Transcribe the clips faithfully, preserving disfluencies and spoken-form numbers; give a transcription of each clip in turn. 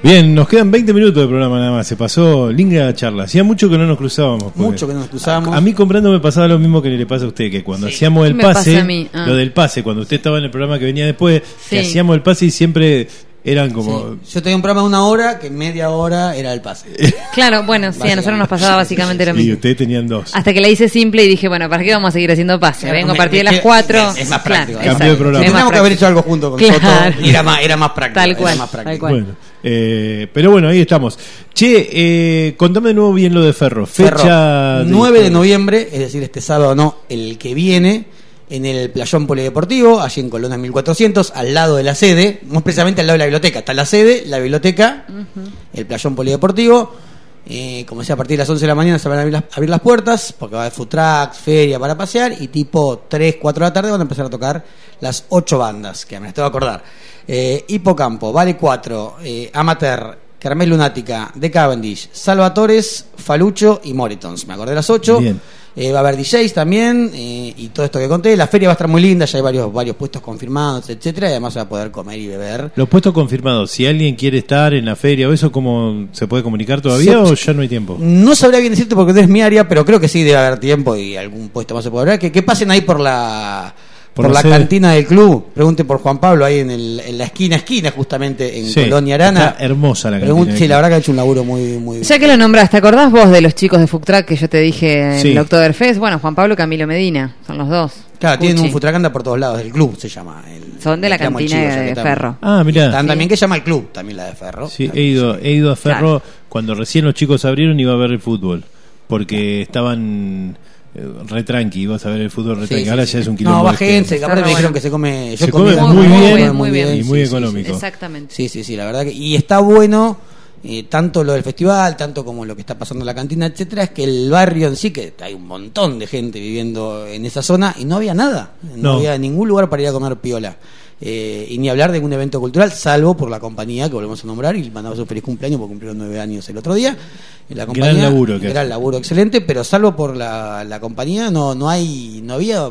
Bien, nos quedan veinte minutos de programa nada más. Se pasó linda charla. Hacía mucho que no nos cruzábamos. Mucho que no nos cruzábamos. A, a mí comprando me pasaba lo mismo que le pasa a usted, que cuando sí. hacíamos el pase, ah. lo del pase, cuando usted estaba en el programa que venía después, sí. que hacíamos el pase y siempre eran como... Sí. Yo tenía un programa de una hora que media hora era el pase. Claro, bueno, sí, a nosotros nos pasaba básicamente lo mismo. Y ustedes tenían dos. Hasta que la hice simple y dije, bueno, ¿para qué vamos a seguir haciendo pase? Claro, Vengo me, a partir de las cuatro. Es, es más práctico. Claro, cambio de programa. Teníamos que haber hecho algo junto con claro. Soto y era más, era más práctico. Tal cual, era más práctico. Tal cual. Bueno, eh, pero bueno, ahí estamos. Che, eh, contame de nuevo bien lo de Ferro. Fecha Ferro, nueve de noviembre, es decir, este sábado no, el que viene, en el Playón Polideportivo, allí en Colón mil cuatrocientos, al lado de la sede, más precisamente al lado de la biblioteca. Está la sede, la biblioteca, uh-huh. el Playón Polideportivo. Eh, como decía, a partir de las once de la mañana se van a abrir las, abrir las puertas, porque va a haber food trucks, feria para pasear, y tipo tres, cuatro de la tarde van a empezar a tocar las ocho bandas, que me las tengo que acordar. Eh, Hipocampo, Vale cuatro, eh, Amateur, Kermés Lunática, The Cavendish, Salvatores, Falucho y Moritons. Me acordé de las ocho. Bien. Eh, va a haber D Js también, eh, y todo esto que conté. La feria va a estar muy linda, ya hay varios varios puestos confirmados, etcétera, y además se va a poder comer y beber. Los puestos confirmados, si alguien quiere estar en la feria o eso, ¿cómo se puede comunicar todavía se, o ya no hay tiempo? No sabría bien decirte porque no es mi área, pero creo que sí debe haber tiempo y algún puesto más se puede ver. Que, que pasen ahí por la... Por, por la sede. Cantina del club, pregunten por Juan Pablo ahí en, el, en la esquina esquina justamente en sí, Colonia Arana. Está hermosa la Pregunte, cantina. Sí, la verdad que ha hecho un laburo muy muy. Ya que lo nombraste, ¿te acordás vos de los chicos de Food Truck que yo te dije en sí. el Oktoberfest? Bueno, Juan Pablo y Camilo Medina, son los dos. Claro, Cuchi. tienen un Food Truck anda por todos lados, el club se llama. El, son de la cantina chivo, de Ferro. Ah, mirá. Están sí. también que llama el club, también la de Ferro. Sí, he ido, he ido a Ferro claro. cuando recién los chicos abrieron iba a ver el fútbol, porque estaban re tranqui, ibas a ver el fútbol re tranqui. Sí, ahora sí, ya es un kilómetro. No, bájense, que aparte me dijeron que se come, yo se come muy, muy bien, bien muy bien y muy sí, económico. Sí, sí. Exactamente. Sí, sí, sí, la verdad que y está bueno eh, tanto lo del festival, tanto como lo que está pasando en la cantina, etcétera, es que el barrio en sí, que hay un montón de gente viviendo en esa zona y no había nada, no, no. había ningún lugar para ir a comer piola. Eh, y ni hablar de un evento cultural, salvo por la compañía que volvemos a nombrar y mandamos un feliz cumpleaños porque cumplieron nueve años el otro día. La compañía, gran laburo, que gran laburo excelente, pero salvo por la, la compañía no no hay no había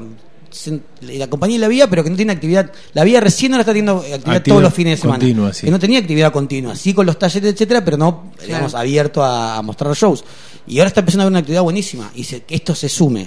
la compañía la había, pero que no tiene actividad. La había recién ahora está teniendo actividad, actividad todos los fines de semana. Continua, sí. Que no tenía actividad continua, sí con los talleres, etcétera, pero no claro. digamos abierto a, a mostrar shows. Y ahora está empezando a haber una actividad buenísima y se, que esto se sume.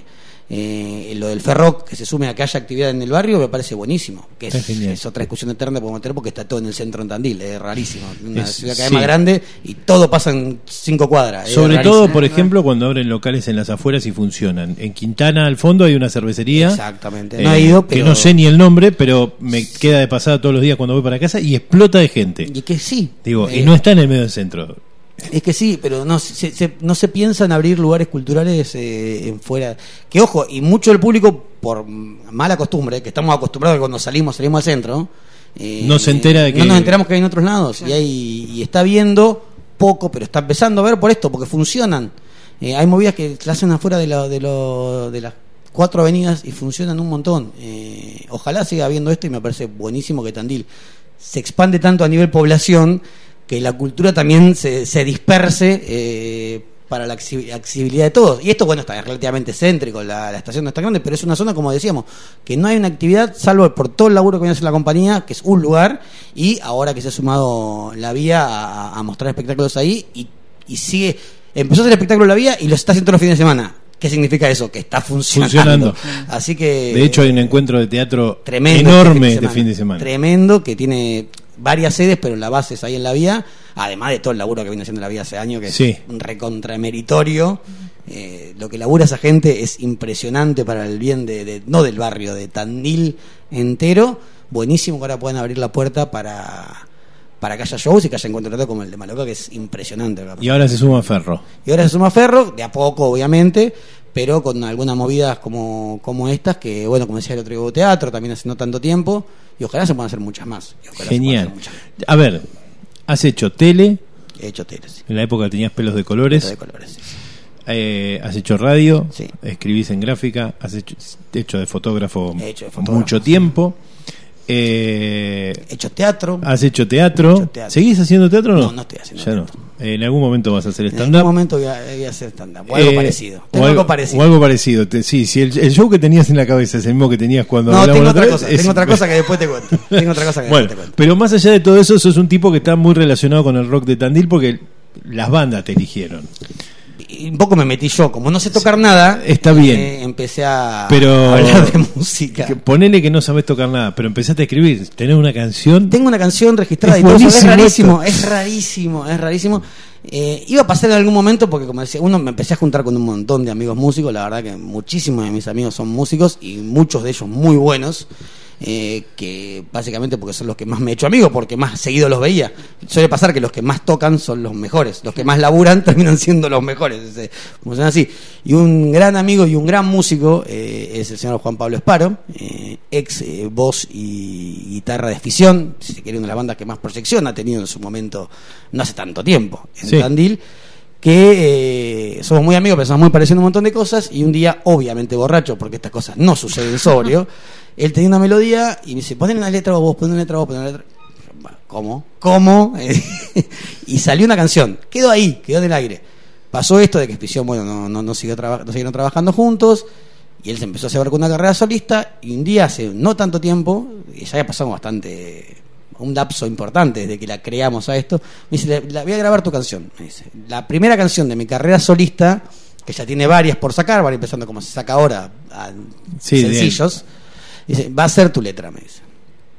Eh, lo del Ferro, que se sume a que haya actividad en el barrio, me parece buenísimo. Que es, es otra discusión eterna que podemos tener porque está todo en el centro en Tandil, es rarísimo. Una es, ciudad cada vez sí. más grande y todo pasa en cinco cuadras. Sobre todo, por ejemplo, cuando abren locales en las afueras y funcionan. En Quintana, al fondo, hay una cervecería. Exactamente. No eh, he ido, pero... que no sé ni el nombre, pero me queda de pasada todos los días cuando voy para casa y explota de gente. Y que sí. Digo, eh, y no está en el medio del centro. Es que sí, pero no se, se, no se piensa en abrir lugares culturales eh, en fuera. Que ojo, y mucho del público, por mala costumbre, que estamos acostumbrados a que cuando salimos, salimos al centro, eh, no se entera de que... No nos enteramos que hay en otros lados. Sí. Y, hay, y está viendo poco, pero está empezando a ver por esto, porque funcionan. Eh, hay movidas que se hacen afuera de, lo, de, lo, de las cuatro avenidas y funcionan un montón. Eh, ojalá siga habiendo esto y me parece buenísimo que Tandil se expande tanto a nivel población, que la cultura también se, se disperse eh, para la accesibilidad de todos. Y esto, bueno, está relativamente céntrico, la, la estación no está grande, pero es una zona, como decíamos, que no hay una actividad, salvo por todo el laburo que viene a hacer la compañía, que es un lugar, y ahora que se ha sumado la vía a, a mostrar espectáculos ahí, y, y sigue, empezó a hacer espectáculo la vía y lo está haciendo los fines de semana. ¿Qué significa eso? Que está funcionando. funcionando. Así que... De hecho, hay un encuentro de teatro tremendo enorme este fin de semana. Tremendo, que tiene varias sedes, pero la base es ahí en la vía, además de todo el laburo que viene haciendo la vía hace años, que sí. es un recontrameritorio. Eh, lo que labura esa gente es impresionante para el bien de, de no del barrio, de Tandil entero. Buenísimo que ahora puedan abrir la puerta para... para que haya shows y que haya encuentros como el de Maloca, que es impresionante. Y ahora se suma Ferro. Y ahora se suma Ferro, de a poco obviamente, pero con algunas movidas como, como estas, que bueno, como decía el otro día, teatro, también hace no tanto tiempo, y ojalá se puedan hacer muchas más. Genial. Muchas más. A ver, has hecho tele. He hecho tele, sí. En la época tenías pelos de colores. Pelos de colores, sí. Eh, has hecho radio, sí. Escribís en gráfica, has hecho, hecho de fotógrafo, He hecho de fotógrafo mucho tiempo. Eh, He hecho teatro. Has hecho teatro. He hecho teatro. ¿Seguís haciendo teatro o no? No, no estoy haciendo ya teatro. No. En algún momento vas a hacer En stand-up. algún momento voy a, voy a hacer stand-up. O algo Eh, parecido. o Tengo algo, algo parecido. o algo parecido. Te- sí, si el, el show que tenías en la cabeza es el mismo que tenías cuando No, hablamos tengo la otra vez, cosa. es- Tengo otra cosa que después te cuento. Tengo otra cosa que Bueno, después te cuento. pero más allá de todo eso, sos un tipo que está muy relacionado con el rock de Tandil porque las bandas te eligieron. Y un poco me metí yo. Como no sé tocar nada, está bien. eh, empecé a, Pero a hablar de música. que ponele que no sabes tocar nada, pero empezaste a escribir, tenés una canción. Tengo una canción registrada Es y todo eso. Es buenísimo rarísimo, esto. es rarísimo, es rarísimo. Eh, iba a pasar en algún momento porque, como decía, uno me empecé a juntar con un montón de amigos músicos. La verdad que muchísimos de mis amigos son músicos y muchos de ellos muy buenos. Eh, que básicamente porque son los que más me he hecho amigos, porque más seguido los veía. Suele pasar que los que más tocan son los mejores, los que más laburan terminan siendo los mejores. Eh, funciona así. Y un gran amigo y un gran músico eh, es el señor Juan Pablo Esparo, eh, ex eh, voz y guitarra de Fisión, si se quiere, una de las bandas que más proyección ha tenido en su momento, no hace tanto tiempo, en Sí. Tandil. Que eh, somos muy amigos, pensamos muy parecidos en un montón de cosas. Y un día, obviamente borracho, porque estas cosas no suceden sobrio, él tenía una melodía y me dice: ponen una letra vos, ponen una letra vos, ponen una letra. ¿Cómo? ¿Cómo? Y salió una canción. Quedó ahí, quedó en el aire. Pasó esto de que Fisión, bueno, no, no, no, siguió traba- no siguieron trabajando juntos. Y él se empezó a hacer con una carrera solista. Y un día, hace no tanto tiempo, y ya había pasado bastante, un lapso importante desde que la creamos a esto, me dice: la, la voy a grabar tu canción. Me dice: la primera canción de mi carrera solista, que ya tiene varias por sacar, van empezando como se saca ahora, a Sí, sencillos, dice: va a ser tu letra, me dice.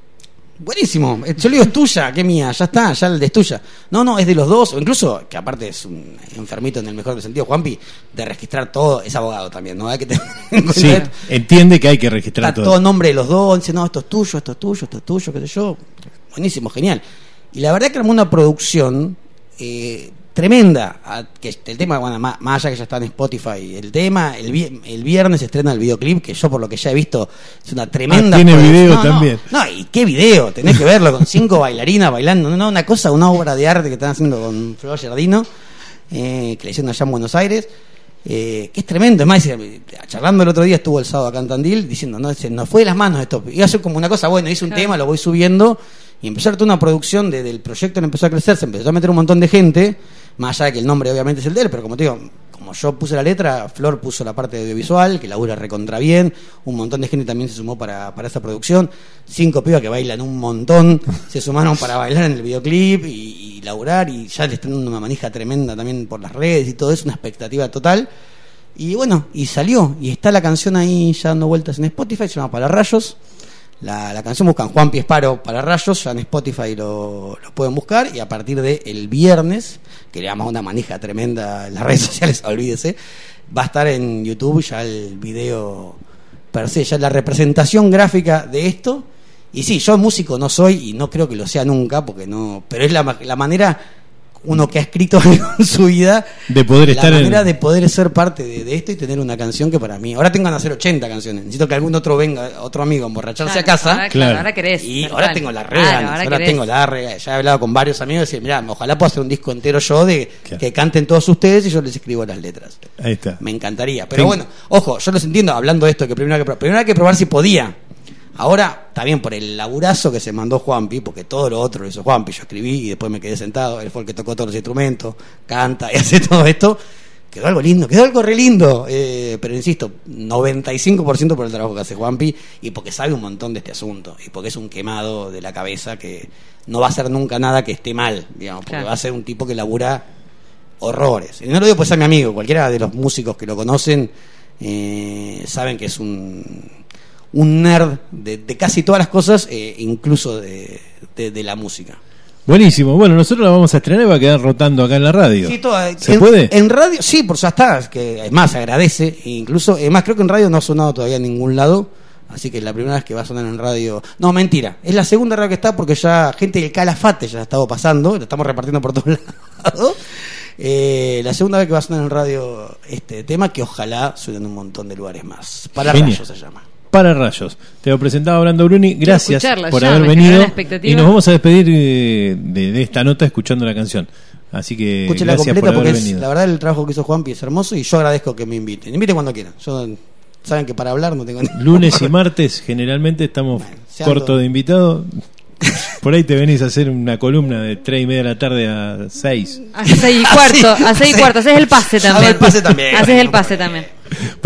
Buenísimo. Yo le digo: es tuya, que mía, ya está, ya el de es tuya. No, no, es de los dos, o incluso, que aparte es un enfermito en el mejor sentido, Juanpi, de registrar todo, es abogado también, ¿no? Hay que tener en cuenta Sí, esto. entiende que hay que registrar Está todo. todo nombre de los dos, dice: no, esto es tuyo, esto es tuyo, esto es tuyo, qué sé yo. Buenísimo, genial. Y la verdad que armó una producción eh, tremenda. A, que el tema, bueno, más, más allá que ya está en Spotify, el tema, el, vi- el viernes se estrena el videoclip, que yo por lo que ya he visto es una tremenda. Ah, tiene producción. video No, no, también. No, y qué video, tenés que verlo con cinco bailarinas bailando. No, una cosa, una obra de arte que están haciendo con Flor Giardino, eh, que le hicieron allá en Buenos Aires. Eh, que es tremendo. Es más, dice, charlando el otro día, estuvo el sábado acá en Tandil diciendo: no, se nos fue de las manos esto. Iba a ser como una cosa, bueno, hice un Claro. tema, lo voy subiendo, y empezó a hacer toda una producción de, del proyecto, le empezó a crecer, se empezó a meter un montón de gente, más allá de que el nombre obviamente es el de él, pero como te digo, como yo puse la letra, Flor puso la parte de audiovisual, que labura recontra bien, un montón de gente también se sumó para, para esa producción, cinco pibas que bailan un montón, se sumaron para bailar en el videoclip y, y laburar, y ya le están dando una manija tremenda también por las redes y todo eso, una expectativa total. Y bueno, y salió, y está la canción ahí ya dando vueltas en Spotify, se llama Pararrayos. La, la canción buscan Juan Piesparo Pararrayos, ya en Spotify lo, lo pueden buscar, y a partir de el viernes, que le damos una manija tremenda en las redes sociales, olvídese, va a estar en YouTube ya el video per se, ya la representación gráfica de esto. Y sí, yo músico no soy y no creo que lo sea nunca, porque no, pero es la, la manera, uno que ha escrito algo en su vida, De poder la estar manera en... de poder ser parte de, de esto y tener una canción que para mí, ahora tengo que hacer ochenta canciones, necesito que algún otro venga, otro amigo a emborracharse Claro, a casa. Ahora, claro, Claro. ahora querés. Y tal ahora cual. tengo la re Claro, ganas, ahora ahora querés. tengo la re, ya he hablado con varios amigos y decir: mira, ojalá pueda hacer un disco entero yo de Claro. que canten todos ustedes y yo les escribo las letras. Ahí está. Me encantaría, pero Sí. bueno, ojo, yo los entiendo hablando de esto, que primero hay que, pro- primero hay que probar si podía. Ahora, también por el laburazo que se mandó Juanpi, porque todo lo otro lo hizo Juanpi, yo escribí y después me quedé sentado, él fue el que tocó todos los instrumentos, canta y hace todo esto, quedó algo lindo, quedó algo re lindo, eh, pero insisto, noventa y cinco por ciento por el trabajo que hace Juanpi y porque sabe un montón de este asunto, y porque es un quemado de la cabeza que no va a hacer nunca nada que esté mal, digamos, porque Claro. va a ser un tipo que labura horrores. Y no lo digo pues a mi amigo, cualquiera de los músicos que lo conocen eh, saben que es un un nerd de, de casi todas las cosas, eh, incluso de, de, de la música. Buenísimo. Bueno, nosotros la vamos a estrenar y va a quedar rotando acá en la radio. Sí, toda- ¿Se en, puede? En radio, sí, por ya está, es que es más, se agradece, incluso, es más, creo que en radio no ha sonado todavía en ningún lado, así que es la primera vez que va a sonar en radio. No, mentira, es la segunda radio que está, porque ya gente del Calafate ya ha estado pasando, lo estamos repartiendo por todos lados. Eh, la segunda vez que va a sonar en radio este tema, que ojalá suene en un montón de lugares más. Para Genial. Rayos se llama. Para Rayos. Te lo presentaba Brando Bruni. Gracias escucharlo por ya, haber me generó venido. la expectativa. Y nos vamos a despedir eh, de, de esta nota escuchando la canción. Así que Escúchela gracias completa por porque haber es, venido. la verdad el trabajo que hizo Juanpi es hermoso y yo agradezco que me inviten. Inviten cuando quieran. Yo, saben que para hablar no tengo ni... Lunes y martes generalmente estamos Bueno, se ando- cortos de invitados. por ahí te venís a hacer una columna de tres y media de la tarde a seis. A seis y cuarto, a seis y cuarto, haces el pase también. Hago el pase también. Haces el pase también.